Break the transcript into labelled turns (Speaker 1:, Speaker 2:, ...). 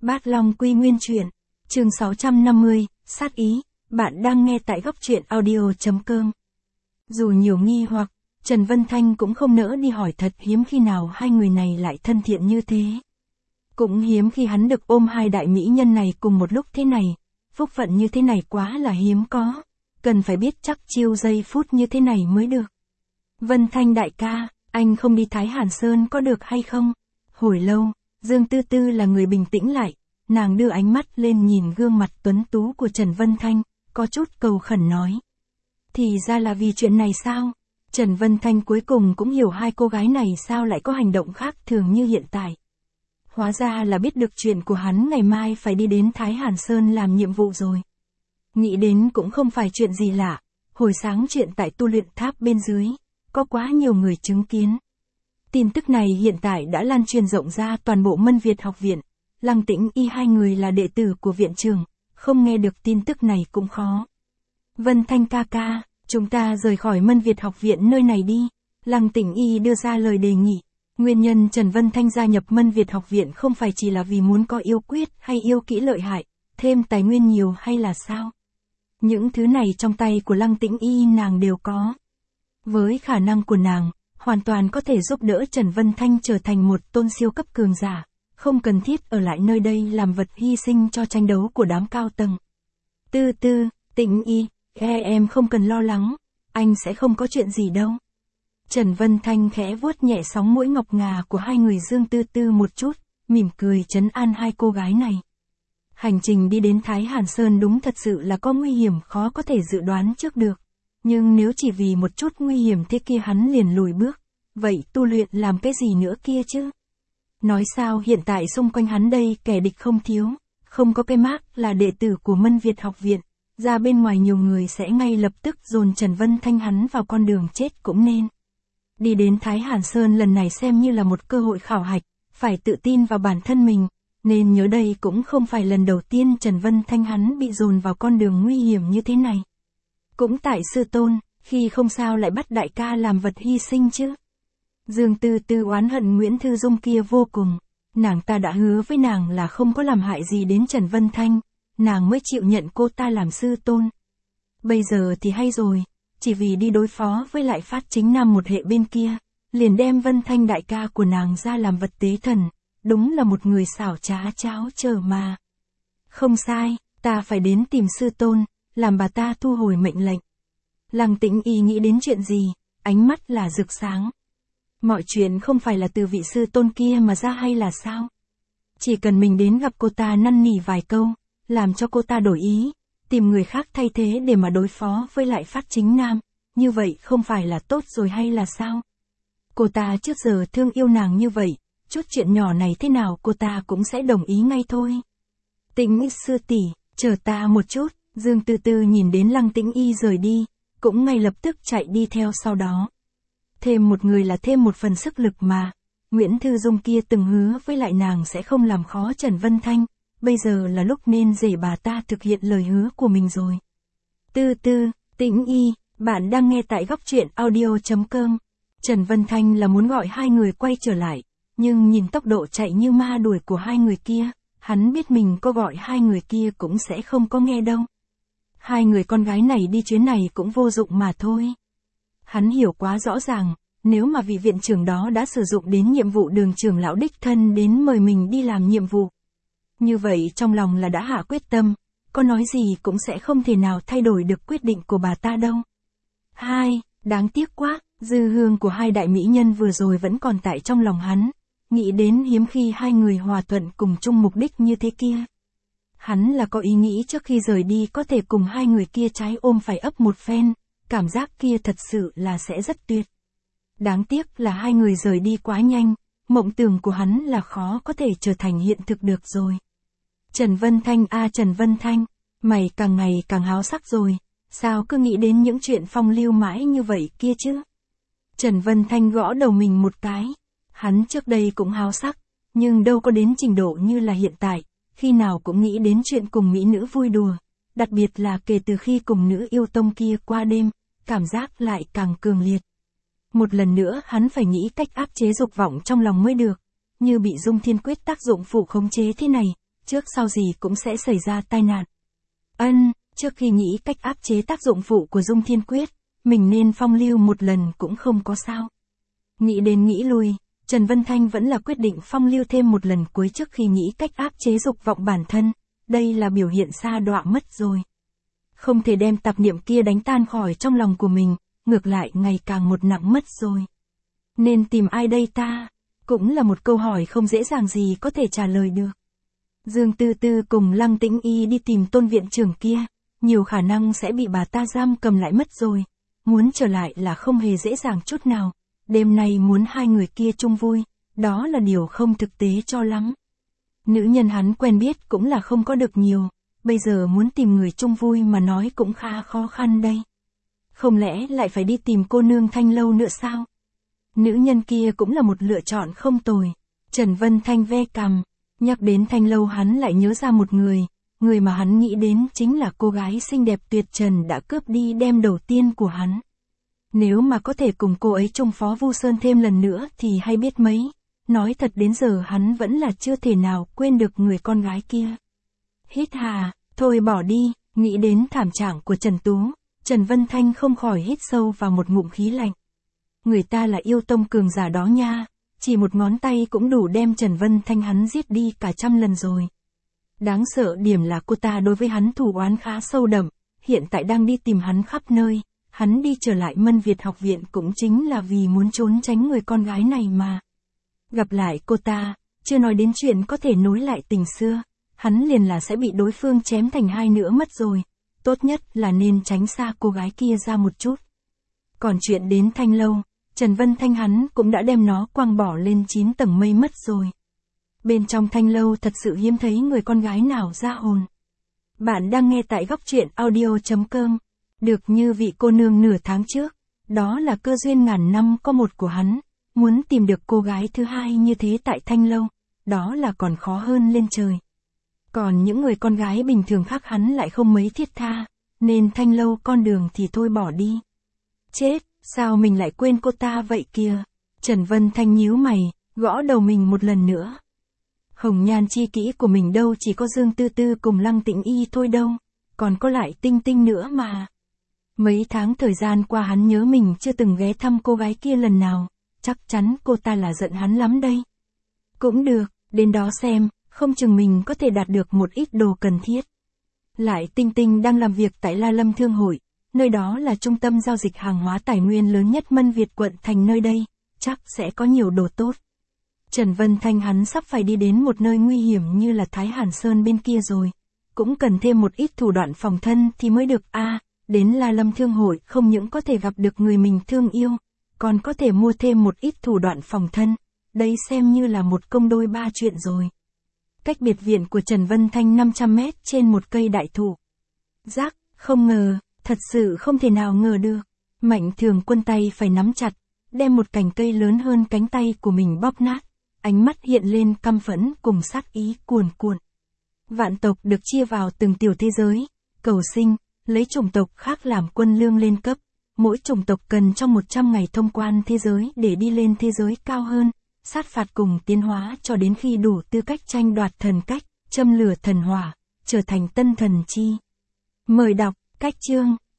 Speaker 1: Bát Long Quy Nguyên Truyện, chương 650, sát ý, bạn đang nghe tại góc truyện audio.com. Dù nhiều nghi hoặc, Trần Vân Thanh cũng không nỡ đi hỏi, thật hiếm khi nào hai người này lại thân thiện như thế. Cũng hiếm khi hắn được ôm hai đại mỹ nhân này cùng một lúc thế này, phúc phận như thế này quá là hiếm có, cần phải biết chắc chiêu giây phút như thế này mới được. Vân Thanh đại ca, anh không đi Thái Hàn Sơn có được hay không? Hồi lâu, Dương Tư Tư là người bình tĩnh lại, nàng đưa ánh mắt lên nhìn gương mặt tuấn tú của Trần Vân Thanh, có chút cầu khẩn nói. Thì ra là vì chuyện này sao? Trần Vân Thanh cuối cùng cũng hiểu hai cô gái này sao lại có hành động khác thường như hiện tại. Hóa ra là biết được chuyện của hắn ngày mai phải đi đến Thái Hàn Sơn làm nhiệm vụ rồi. Nghĩ đến cũng không phải chuyện gì lạ, hồi sáng chuyện tại tu luyện tháp bên dưới, có quá nhiều người chứng kiến. Tin tức này hiện tại đã lan truyền rộng ra toàn bộ Mân Việt học viện, Lăng Tĩnh Y hai người là đệ tử của viện trưởng, không nghe được tin tức này cũng khó. Vân Thanh ca ca, chúng ta rời khỏi Mân Việt học viện nơi này đi, Lăng Tĩnh Y đưa ra lời đề nghị. Nguyên nhân Trần Vân Thanh gia nhập Mân Việt học viện không phải chỉ là vì muốn có yêu quyết hay yêu kỹ lợi hại, thêm tài nguyên nhiều hay là sao? Những thứ này trong tay của Lăng Tĩnh Y nàng đều có. Với khả năng của nàng, hoàn toàn có thể giúp đỡ Trần Vân Thanh trở thành một tôn siêu cấp cường giả, không cần thiết ở lại nơi đây làm vật hy sinh cho tranh đấu của đám cao tầng. Tư Tư, Tĩnh Y, em không cần lo lắng, anh sẽ không có chuyện gì đâu. Trần Vân Thanh khẽ vuốt nhẹ sóng mũi ngọc ngà của hai người Dương Tư Tư một chút, mỉm cười trấn an hai cô gái này. Hành trình đi đến Thái Hàn Sơn đúng thật sự là có nguy hiểm khó có thể dự đoán trước được. Nhưng nếu chỉ vì một chút nguy hiểm thế kia hắn liền lùi bước, vậy tu luyện làm cái gì nữa kia chứ? Nói sao hiện tại xung quanh hắn đây kẻ địch không thiếu, không có cái mác là đệ tử của Mân Việt học viện, ra bên ngoài nhiều người sẽ ngay lập tức dồn Trần Vân Thanh hắn vào con đường chết cũng nên. Đi đến Thái Hàn Sơn lần này xem như là một cơ hội khảo hạch, phải tự tin vào bản thân mình, nên nhớ đây cũng không phải lần đầu tiên Trần Vân Thanh hắn bị dồn vào con đường nguy hiểm như thế này. Cũng tại sư tôn, khi không sao lại bắt đại ca làm vật hy sinh chứ. Dương Tư Tư oán hận Nguyễn Thư Dung kia vô cùng, nàng ta đã hứa với nàng là không có làm hại gì đến Trần Vân Thanh, nàng mới chịu nhận cô ta làm sư tôn. Bây giờ thì hay rồi, chỉ vì đi đối phó với lại Phát Chính Nam một hệ bên kia, liền đem Vân Thanh đại ca của nàng ra làm vật tế thần, đúng là một người xảo trá cháo chờ mà. Không sai, ta phải đến tìm sư tôn, làm bà ta thu hồi mệnh lệnh. Lăng Tĩnh Y nghĩ đến chuyện gì, ánh mắt là rực sáng. Mọi chuyện không phải là từ vị sư tôn kia mà ra hay là sao? Chỉ cần mình đến gặp cô ta năn nỉ vài câu, làm cho cô ta đổi ý, tìm người khác thay thế để mà đối phó với lại Phát Chính Nam, như vậy không phải là tốt rồi hay là sao? Cô ta trước giờ thương yêu nàng như vậy, chút chuyện nhỏ này thế nào cô ta cũng sẽ đồng ý ngay thôi. Tĩnh sư tỷ, chờ ta một chút. Dương Tư Tư nhìn đến Lăng Tĩnh Y rời đi, cũng ngay lập tức chạy đi theo sau đó. Thêm một người là thêm một phần sức lực mà, Nguyễn Thư Dung kia từng hứa với lại nàng sẽ không làm khó Trần Vân Thanh, bây giờ là lúc nên để bà ta thực hiện lời hứa của mình rồi. Tư Tư, Tĩnh Y, bạn đang nghe tại góc truyện audio.com. Trần Vân Thanh là muốn gọi hai người quay trở lại, nhưng nhìn tốc độ chạy như ma đuổi của hai người kia, hắn biết mình có gọi hai người kia cũng sẽ không có nghe đâu. Hai người con gái này đi chuyến này cũng vô dụng mà thôi. Hắn hiểu quá rõ ràng, nếu mà vị viện trưởng đó đã sử dụng đến nhiệm vụ đường trưởng lão đích thân đến mời mình đi làm nhiệm vụ. Như vậy trong lòng là đã hạ quyết tâm, có nói gì cũng sẽ không thể nào thay đổi được quyết định của bà ta đâu. Đáng tiếc quá, dư hương của hai đại mỹ nhân vừa rồi vẫn còn tại trong lòng hắn, nghĩ đến hiếm khi hai người hòa thuận cùng chung mục đích như thế kia. Hắn là có ý nghĩ trước khi rời đi có thể cùng hai người kia trái ôm phải ấp một phen, cảm giác kia thật sự là sẽ rất tuyệt. Đáng tiếc là hai người rời đi quá nhanh, mộng tưởng của hắn là khó có thể trở thành hiện thực được rồi. Trần Vân Thanh Trần Vân Thanh, mày càng ngày càng háo sắc rồi, sao cứ nghĩ đến những chuyện phong lưu mãi như vậy kia chứ? Trần Vân Thanh gõ đầu mình một cái, hắn trước đây cũng háo sắc, nhưng đâu có đến trình độ như là hiện tại. Khi nào cũng nghĩ đến chuyện cùng mỹ nữ vui đùa, đặc biệt là kể từ khi cùng nữ yêu tông kia qua đêm, cảm giác lại càng cường liệt. Một lần nữa hắn phải nghĩ cách áp chế dục vọng trong lòng mới được, như bị Dung Thiên Quyết tác dụng phụ khống chế thế này, trước sau gì cũng sẽ xảy ra tai nạn. Trước khi nghĩ cách áp chế tác dụng phụ của Dung Thiên Quyết, mình nên phong lưu một lần cũng không có sao. Nghĩ đến nghĩ lui, Trần Vân Thanh vẫn là quyết định phong lưu thêm một lần cuối trước khi nghĩ cách áp chế dục vọng bản thân, đây là biểu hiện sa đọa mất rồi. Không thể đem tạp niệm kia đánh tan khỏi trong lòng của mình, ngược lại ngày càng một nặng mất rồi. Nên tìm ai đây ta? Cũng là một câu hỏi không dễ dàng gì có thể trả lời được. Dương Tư Tư cùng Lăng Tĩnh Y đi tìm Tôn viện trưởng kia, nhiều khả năng sẽ bị bà ta giam cầm lại mất rồi. Muốn trở lại là không hề dễ dàng chút nào. Đêm nay muốn hai người kia chung vui, đó là điều không thực tế cho lắm. Nữ nhân hắn quen biết cũng là không có được nhiều, bây giờ muốn tìm người chung vui mà nói cũng khá khó khăn đây. Không lẽ lại phải đi tìm cô nương Thanh Lâu nữa sao? Nữ nhân kia cũng là một lựa chọn không tồi. Trần Vân Thanh ve cằm, nhắc đến Thanh Lâu hắn lại nhớ ra một người mà hắn nghĩ đến chính là cô gái xinh đẹp tuyệt trần đã cướp đi đêm đầu tiên của hắn. Nếu mà có thể cùng cô ấy chung Phó Vu Sơn thêm lần nữa thì hay biết mấy. Nói thật đến giờ hắn vẫn là chưa thể nào quên được người con gái kia. Hít hà, thôi bỏ đi, nghĩ đến thảm trạng của Trần Tú, Trần Vân Thanh không khỏi hít sâu vào một ngụm khí lạnh. Người ta là yêu tông cường giả đó nha, chỉ một ngón tay cũng đủ đem Trần Vân Thanh hắn giết đi cả 100 lần rồi. Đáng sợ điểm là cô ta đối với hắn thù oán khá sâu đậm, hiện tại đang đi tìm hắn khắp nơi, hắn đi trở lại Mân Việt học viện cũng chính là vì muốn trốn tránh người con gái này mà. Gặp lại cô ta, chưa nói đến chuyện có thể nối lại tình xưa, hắn liền là sẽ bị đối phương chém thành hai nửa mất rồi, tốt nhất là nên tránh xa cô gái kia ra một chút. Còn chuyện đến Thanh Lâu, Trần Vân Thanh hắn cũng đã đem nó quăng bỏ lên 9 tầng mây mất rồi. Bên trong Thanh Lâu thật sự hiếm thấy người con gái nào ra hồn. Bạn đang nghe tại góc truyện audio.com. Được như vị cô nương nửa tháng trước, đó là cơ duyên ngàn năm có một của hắn, muốn tìm được cô gái thứ hai như thế tại Thanh Lâu, đó là còn khó hơn lên trời. Còn những người con gái bình thường khác hắn lại không mấy thiết tha, nên Thanh Lâu con đường thì thôi bỏ đi. Chết, sao mình lại quên cô ta vậy kìa? Trần Vân Thanh nhíu mày, gõ đầu mình một lần nữa. Hồng nhan chi kỹ của mình đâu chỉ có Dương Tư Tư cùng Lăng Tĩnh Y thôi đâu, còn có lại Tinh Tinh nữa mà. Mấy tháng thời gian qua hắn nhớ mình chưa từng ghé thăm cô gái kia lần nào, chắc chắn cô ta là giận hắn lắm đây. Cũng được, đến đó xem, không chừng mình có thể đạt được một ít đồ cần thiết. Lại Tinh Tinh đang làm việc tại La Lâm Thương Hội, nơi đó là trung tâm giao dịch hàng hóa tài nguyên lớn nhất Mân Việt quận thành nơi đây, chắc sẽ có nhiều đồ tốt. Trần Vân Thanh hắn sắp phải đi đến một nơi nguy hiểm như là Thái Hàn Sơn bên kia rồi, cũng cần thêm một ít thủ đoạn phòng thân thì mới được đến La Lâm Thương Hội không những có thể gặp được người mình thương yêu, còn có thể mua thêm một ít thủ đoạn phòng thân, đây xem như là một công đôi ba chuyện rồi. Cách biệt viện của Trần Vân Thanh 500 mét trên một cây đại thụ. Rắc, không ngờ, thật sự không thể nào ngờ được. Mạnh Thường Quân tay phải nắm chặt, đem một cành cây lớn hơn cánh tay của mình bóp nát, ánh mắt hiện lên căm phẫn cùng sát ý cuồn cuộn. Vạn tộc được chia vào từng tiểu thế giới, cầu sinh, lấy chủng tộc khác làm quân lương lên cấp. Mỗi chủng tộc cần trong 100 ngày thông quan thế giới để đi lên thế giới cao hơn, sát phạt cùng tiến hóa cho đến khi đủ tư cách tranh đoạt thần cách, châm lửa thần hỏa, trở thành tân thần chi. Mời đọc, cách chương.